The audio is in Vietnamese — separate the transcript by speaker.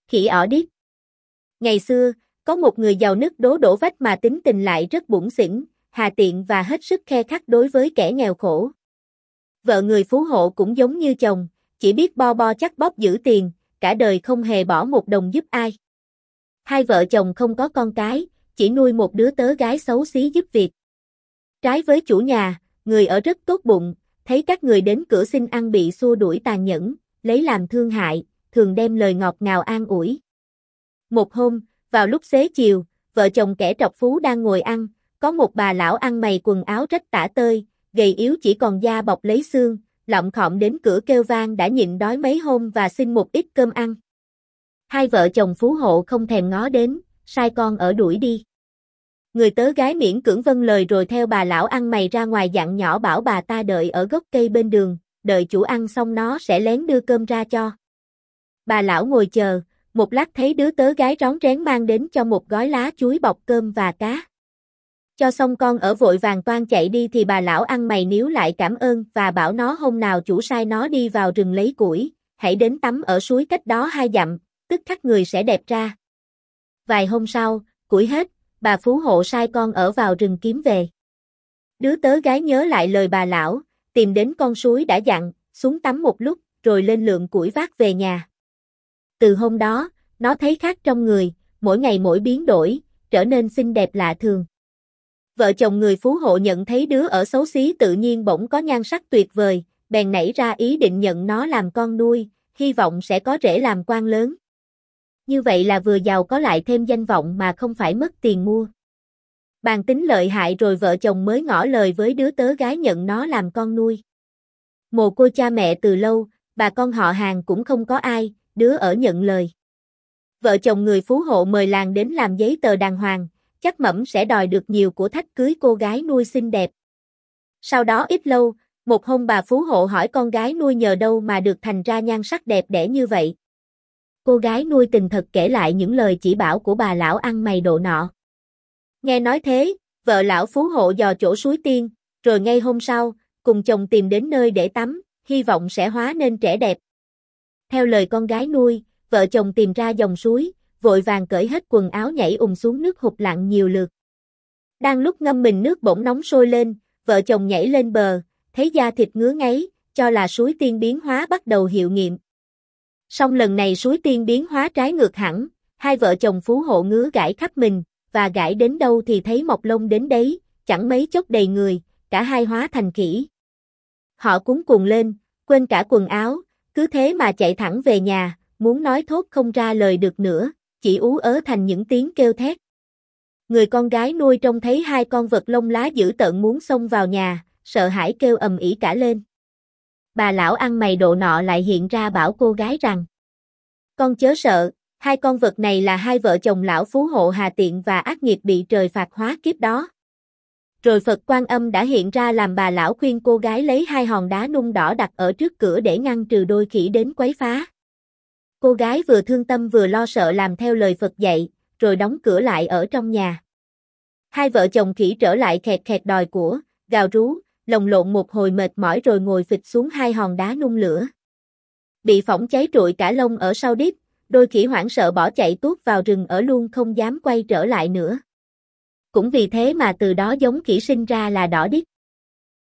Speaker 1: Khỉ ỏ điếc. Ngày xưa, có một người giàu nứt đổ vách mà tính tình lại rất bủn xỉn, hà tiện và hết sức khe khắt đối với kẻ nghèo khổ. Vợ người phú hộ cũng giống như chồng, chỉ biết bo chắc bóp giữ tiền, cả đời không hề bỏ một đồng giúp ai. Hai vợ chồng không có con cái, chỉ nuôi một đứa tớ gái xấu xí giúp việc. Trái với chủ nhà, người ở rất tốt bụng, thấy các người đến cửa xin ăn bị xua đuổi tàn nhẫn, lấy làm thương hại, thường đem lời ngọt ngào an ủi. Một hôm, vào lúc xế chiều, vợ chồng kẻ trọc phú đang ngồi ăn, có một bà lão ăn mày quần áo rách tả tơi, gầy yếu chỉ còn da bọc lấy xương, lọng khọm đến cửa kêu vang đã nhịn đói mấy hôm và xin một ít cơm ăn. Hai vợ chồng phú hộ không thèm ngó đến, sai con ở đuổi đi. Người tớ gái miễn cưỡng vâng lời rồi theo bà lão ăn mày ra ngoài dặn nhỏ bảo bà ta đợi ở gốc cây bên đường, đợi chủ ăn xong nó sẽ lén đưa cơm ra cho. Bà lão ngồi chờ, một lát thấy đứa tớ gái rón rén mang đến cho một gói lá chuối bọc cơm và cá. Cho xong con ở vội vàng toan chạy đi thì bà lão ăn mày níu lại cảm ơn và bảo nó hôm nào chủ sai nó đi vào rừng lấy củi, hãy đến tắm ở suối cách đó 2 dặm, tức khắc người sẽ đẹp ra. Vài hôm sau, củi hết, bà phú hộ sai con ở vào rừng kiếm về. Đứa tớ gái nhớ lại lời bà lão, tìm đến con suối đã dặn, xuống tắm một lúc, rồi lên lượm củi vác về nhà. Từ hôm đó, nó thấy khác trong người, mỗi ngày mỗi biến đổi, trở nên xinh đẹp lạ thường. Vợ chồng người phú hộ nhận thấy đứa ở xấu xí tự nhiên bỗng có nhan sắc tuyệt vời, bèn nảy ra ý định nhận nó làm con nuôi, hy vọng sẽ có rễ làm quan lớn. Như vậy là vừa giàu có lại thêm danh vọng mà không phải mất tiền mua. Bàn tính lợi hại rồi vợ chồng mới ngỏ lời với đứa tớ gái nhận nó làm con nuôi. Mồ côi cha mẹ từ lâu, bà con họ hàng cũng không có ai, đứa ở nhận lời. Vợ chồng người phú hộ mời làng đến làm giấy tờ đàng hoàng, chắc mẩm sẽ đòi được nhiều của thách cưới cô gái nuôi xinh đẹp. Sau đó ít lâu, một hôm bà phú hộ hỏi con gái nuôi nhờ đâu mà được thành ra nhan sắc đẹp đẽ như vậy. Cô gái nuôi tình thật kể lại những lời chỉ bảo của bà lão ăn mày độ nọ. Nghe nói thế, vợ lão phú hộ dò chỗ suối tiên, rồi ngay hôm sau, cùng chồng tìm đến nơi để tắm, hy vọng sẽ hóa nên trẻ đẹp. Theo lời con gái nuôi, vợ chồng tìm ra dòng suối, vội vàng cởi hết quần áo nhảy xuống nước hụt lặn nhiều lượt. Đang lúc ngâm mình nước bỗng nóng sôi lên, vợ chồng nhảy lên bờ, thấy da thịt ngứa ngáy, cho là suối tiên biến hóa bắt đầu hiệu nghiệm. Song lần này suối tiên biến hóa trái ngược hẳn, hai vợ chồng phú hộ ngứa gãi khắp mình, và gãi đến đâu thì thấy mọc lông đến đấy, chẳng mấy chốc đầy người, cả hai hóa thành khỉ. Họ cuống cuồng lên, quên cả quần áo, cứ thế mà chạy thẳng về nhà, muốn nói thốt không ra lời được nữa, chỉ ú ớ thành những tiếng kêu thét. Người con gái nuôi trông thấy hai con vật lông lá dữ tợn muốn xông vào nhà, sợ hãi kêu ầm ĩ cả lên. Bà lão ăn mày độ nọ lại hiện ra bảo cô gái rằng: con chớ sợ, hai con vật này là hai vợ chồng lão phú hộ hà tiện và ác nghiệt bị trời phạt hóa kiếp đó. Rồi Phật Quan Âm đã hiện ra làm bà lão khuyên cô gái lấy 2 hòn đá nung đỏ đặt ở trước cửa để ngăn trừ đôi khỉ đến quấy phá. Cô gái vừa thương tâm vừa lo sợ làm theo lời Phật dạy, rồi đóng cửa lại ở trong nhà. Hai vợ chồng khỉ trở lại khẹt khẹt đòi của, gào rú, lồng lộn một hồi mệt mỏi rồi ngồi phịch xuống 2 hòn đá nung lửa. Bị phỏng cháy trụi cả lông ở sau đít, đôi khỉ hoảng sợ bỏ chạy tuốt vào rừng ở luôn không dám quay trở lại nữa. Cũng vì thế mà từ đó giống khỉ sinh ra là đỏ đít.